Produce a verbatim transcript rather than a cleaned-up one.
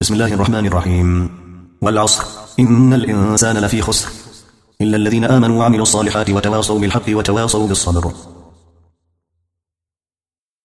بسم الله الرحمن الرحيم. والعصر إن الإنسان لفي خسر إلا الذين آمنوا وعملوا الصالحات وتواصوا بالحق وتواصوا بالصبر.